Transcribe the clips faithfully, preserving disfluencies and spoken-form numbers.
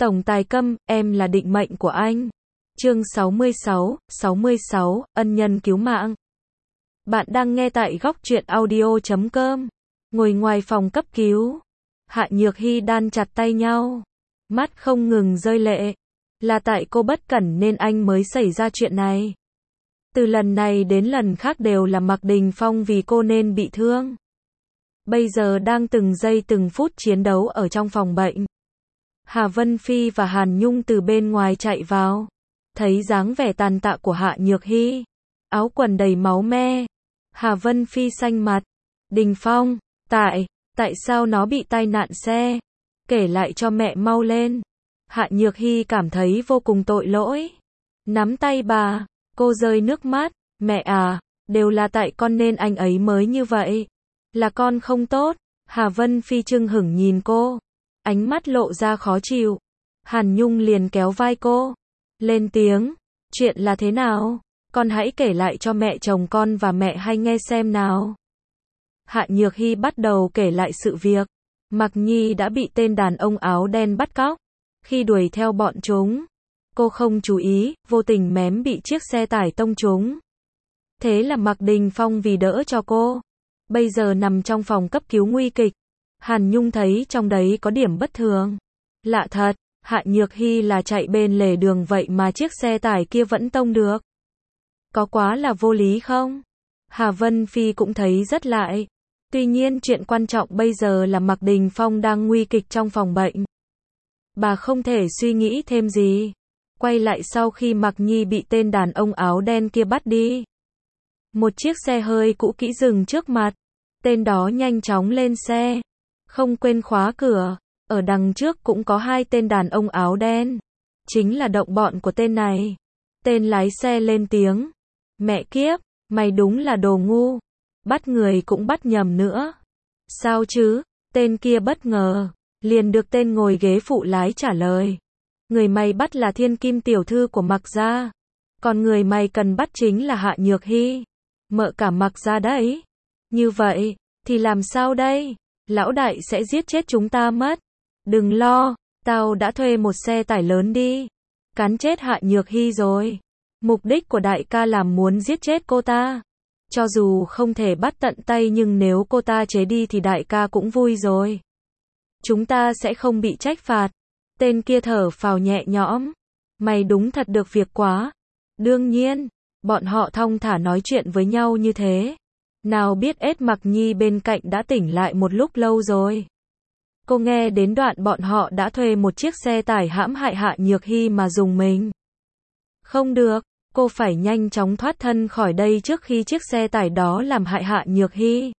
Tổng tài Câm, em là định mệnh của anh. Chương sáu mươi sáu, sáu mươi sáu, ân nhân cứu mạng. Bạn đang nghe tại góc truyện audio chấm com. Ngồi ngoài phòng cấp cứu, Hạ Nhược Hy đan chặt tay nhau, mắt không ngừng rơi lệ. Là tại cô bất cẩn nên anh mới xảy ra chuyện này. Từ lần này đến lần khác đều là Mạc Đình Phong vì cô nên bị thương. Bây giờ đang từng giây từng phút chiến đấu ở trong phòng bệnh. Hà Vân Phi và Hàn Nhung từ bên ngoài chạy vào, thấy dáng vẻ tàn tạ của Hạ Nhược Hy, áo quần đầy máu me. Hà Vân Phi xanh mặt. Đình Phong, tại, tại sao nó bị tai nạn xe? Kể lại cho mẹ mau lên. Hạ Nhược Hy cảm thấy vô cùng tội lỗi. Nắm tay bà, cô rơi nước mắt. Mẹ à, đều là tại con nên anh ấy mới như vậy. Là con không tốt. Hà Vân Phi chưng hửng nhìn cô, ánh mắt lộ ra khó chịu. Hàn Nhung liền kéo vai cô, lên tiếng, chuyện là thế nào? Con hãy kể lại cho mẹ chồng con và mẹ hay nghe xem nào. Hạ Nhược Hy bắt đầu kể lại sự việc. Mạc Nhi đã bị tên đàn ông áo đen bắt cóc. Khi đuổi theo bọn chúng, cô không chú ý, vô tình mém bị chiếc xe tải tông trúng. Thế là Mạc Đình Phong vì đỡ cho cô, bây giờ nằm trong phòng cấp cứu nguy kịch. Hàn Nhung thấy trong đấy có điểm bất thường. Lạ thật, Hạ Nhược Hy là chạy bên lề đường vậy mà chiếc xe tải kia vẫn tông được. Có quá là vô lý không? Hà Vân Phi cũng thấy rất lạ. Tuy nhiên chuyện quan trọng bây giờ là Mạc Đình Phong đang nguy kịch trong phòng bệnh. Bà không thể suy nghĩ thêm gì. Quay lại sau khi Mạc Nhi bị tên đàn ông áo đen kia bắt đi. Một chiếc xe hơi cũ kỹ dừng trước mặt. Tên đó nhanh chóng lên xe, không quên khóa cửa. Ở đằng trước cũng có hai tên đàn ông áo đen, chính là đồng bọn của tên này. Tên lái xe lên tiếng, mẹ kiếp, mày đúng là đồ ngu, bắt người cũng bắt nhầm nữa. Sao chứ? Tên kia bất ngờ, liền được tên ngồi ghế phụ lái trả lời. Người mày bắt là thiên kim tiểu thư của Mạc gia, còn người mày cần bắt chính là Hạ Nhược Hy, mợ cả Mạc gia đấy. Như vậy, thì làm sao đây? Lão đại sẽ giết chết chúng ta mất. Đừng lo, tao đã thuê một xe tải lớn đi, cán chết Hạ Nhược Hy rồi. Mục đích của đại ca là muốn giết chết cô ta. Cho dù không thể bắt tận tay nhưng nếu cô ta chế đi thì đại ca cũng vui rồi. Chúng ta sẽ không bị trách phạt. Tên kia thở phào nhẹ nhõm. Mày đúng thật được việc quá. Đương nhiên, bọn họ thong thả nói chuyện với nhau như thế. Nào biết ết Mạc Nhi bên cạnh đã tỉnh lại một lúc lâu rồi. Cô nghe đến đoạn bọn họ đã thuê một chiếc xe tải hãm hại Hạ Nhược Hy mà dùng mình. Không được, cô phải nhanh chóng thoát thân khỏi đây trước khi chiếc xe tải đó làm hại Hạ Nhược Hy.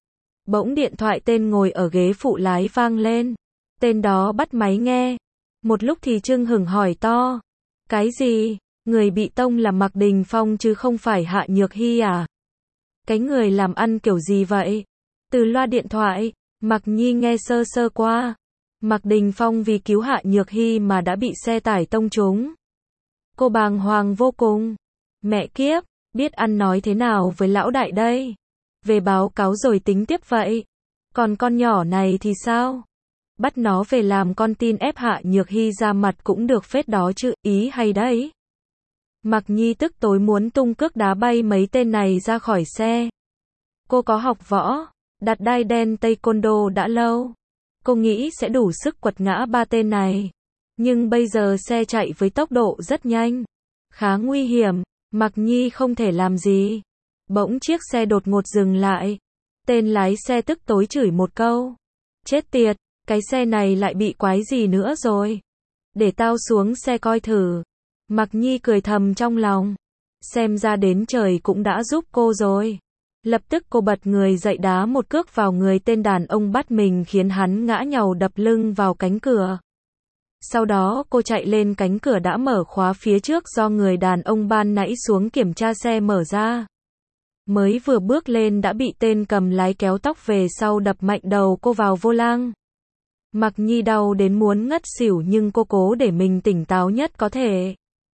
Bỗng điện thoại tên ngồi ở ghế phụ lái vang lên. Tên đó bắt máy nghe. Một lúc thì chưng hửng hỏi to. Cái gì? Người bị tông là Mạc Đình Phong chứ không phải Hạ Nhược Hy à? Cái người làm ăn kiểu gì vậy? Từ loa điện thoại, Mạc Nhi nghe sơ sơ qua. Mạc Đình Phong vì cứu Hạ Nhược Hy mà đã bị xe tải tông trúng. Cô bàng hoàng vô cùng. Mẹ kiếp, biết ăn nói thế nào với lão đại đây? Về báo cáo rồi tính tiếp vậy. Còn con nhỏ này thì sao? Bắt nó về làm con tin ép Hạ Nhược Hy ra mặt cũng được phết đó chứ, ý hay đấy. Mạc Nhi tức tối muốn tung cước đá bay mấy tên này ra khỏi xe. Cô có học võ, đặt đai đen taekwondo đã lâu. Cô nghĩ sẽ đủ sức quật ngã ba tên này. Nhưng bây giờ xe chạy với tốc độ rất nhanh, khá nguy hiểm, Mạc Nhi không thể làm gì. Bỗng chiếc xe đột ngột dừng lại. Tên lái xe tức tối chửi một câu. Chết tiệt, cái xe này lại bị quái gì nữa rồi. Để tao xuống xe coi thử. Mạc Nhi cười thầm trong lòng. Xem ra đến trời cũng đã giúp cô rồi. Lập tức cô bật người dậy đá một cước vào người tên đàn ông bắt mình khiến hắn ngã nhàu đập lưng vào cánh cửa. Sau đó cô chạy lên cánh cửa đã mở khóa phía trước do người đàn ông ban nãy xuống kiểm tra xe mở ra. Mới vừa bước lên đã bị tên cầm lái kéo tóc về sau đập mạnh đầu cô vào vô lăng. Mạc Nhi đau đến muốn ngất xỉu nhưng cô cố để mình tỉnh táo nhất có thể.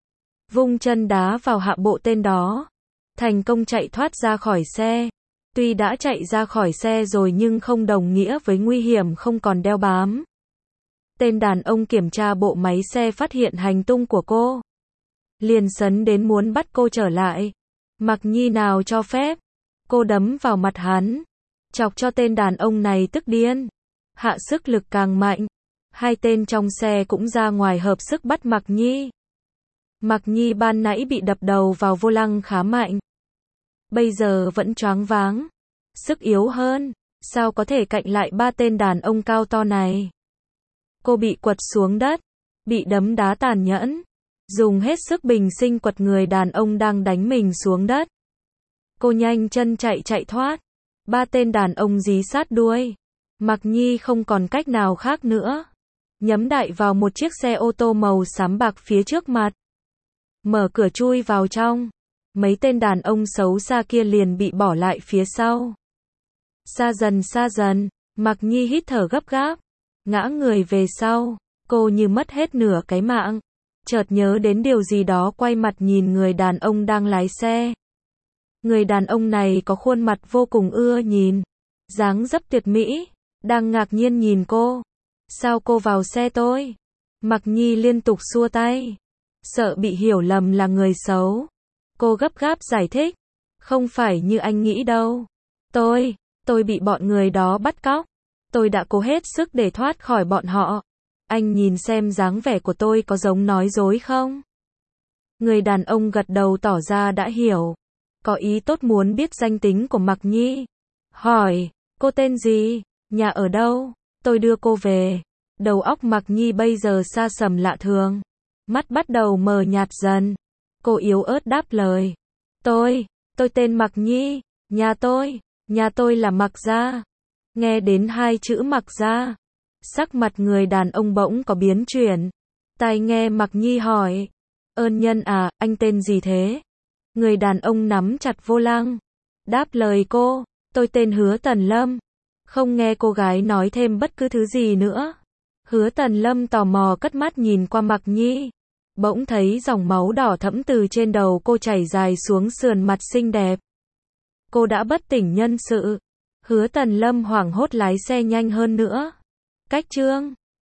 Vung chân đá vào hạ bộ tên đó. Thành công chạy thoát ra khỏi xe. Tuy đã chạy ra khỏi xe rồi nhưng không đồng nghĩa với nguy hiểm không còn đeo bám. Tên đàn ông kiểm tra bộ máy xe phát hiện hành tung của cô. Liền sấn đến muốn bắt cô trở lại. Mặc Nhi nào cho phép. Cô đấm vào mặt hắn. Chọc cho tên đàn ông này tức điên. Hạ sức lực càng mạnh. Hai tên trong xe cũng ra ngoài hợp sức bắt Mặc Nhi. Mặc Nhi ban nãy bị đập đầu vào vô lăng khá mạnh. Bây giờ vẫn choáng váng. Sức yếu hơn. Sao có thể cạnh lại ba tên đàn ông cao to này. Cô bị quật xuống đất. Bị đấm đá tàn nhẫn. Dùng hết sức bình sinh quật người đàn ông đang đánh mình xuống đất. Cô nhanh chân chạy chạy thoát. Ba tên đàn ông dí sát đuôi. Mặc Nhi không còn cách nào khác nữa. Nhắm đại vào một chiếc xe ô tô màu xám bạc phía trước mặt. Mở cửa chui vào trong. Mấy tên đàn ông xấu xa kia liền bị bỏ lại phía sau. Xa dần xa dần. Mặc Nhi hít thở gấp gáp. Ngã người về sau. Cô như mất hết nửa cái mạng. Chợt nhớ đến điều gì đó, quay mặt nhìn người đàn ông đang lái xe. Người đàn ông này có khuôn mặt vô cùng ưa nhìn. Dáng dấp tuyệt mỹ. Đang ngạc nhiên nhìn cô. Sao cô vào xe tôi? Mặc Nhi liên tục xua tay. Sợ bị hiểu lầm là người xấu. Cô gấp gáp giải thích. Không phải như anh nghĩ đâu. Tôi, tôi bị bọn người đó bắt cóc. Tôi đã cố hết sức để thoát khỏi bọn họ. Anh nhìn xem dáng vẻ của tôi có giống nói dối không? Người đàn ông gật đầu tỏ ra đã hiểu. Có ý tốt muốn biết danh tính của Mặc Nhi. Hỏi, cô tên gì? Nhà ở đâu? Tôi đưa cô về. Đầu óc Mặc Nhi bây giờ xa sầm lạ thường. Mắt bắt đầu mờ nhạt dần. Cô yếu ớt đáp lời. Tôi, tôi tên Mặc Nhi. Nhà tôi, nhà tôi là Mặc Gia. Nghe đến hai chữ Mặc Gia. Sắc mặt người đàn ông bỗng có biến chuyển. Tai nghe Mặc Nhi hỏi. Ơn nhân à, anh tên gì thế? Người đàn ông nắm chặt vô lăng. Đáp lời cô, tôi tên Hứa Tần Lâm. Không nghe cô gái nói thêm bất cứ thứ gì nữa. Hứa Tần Lâm tò mò cất mắt nhìn qua Mặc Nhi. Bỗng thấy dòng máu đỏ thẫm từ trên đầu cô chảy dài xuống sườn mặt xinh đẹp. Cô đã bất tỉnh nhân sự. Hứa Tần Lâm hoảng hốt lái xe nhanh hơn nữa. Cách chương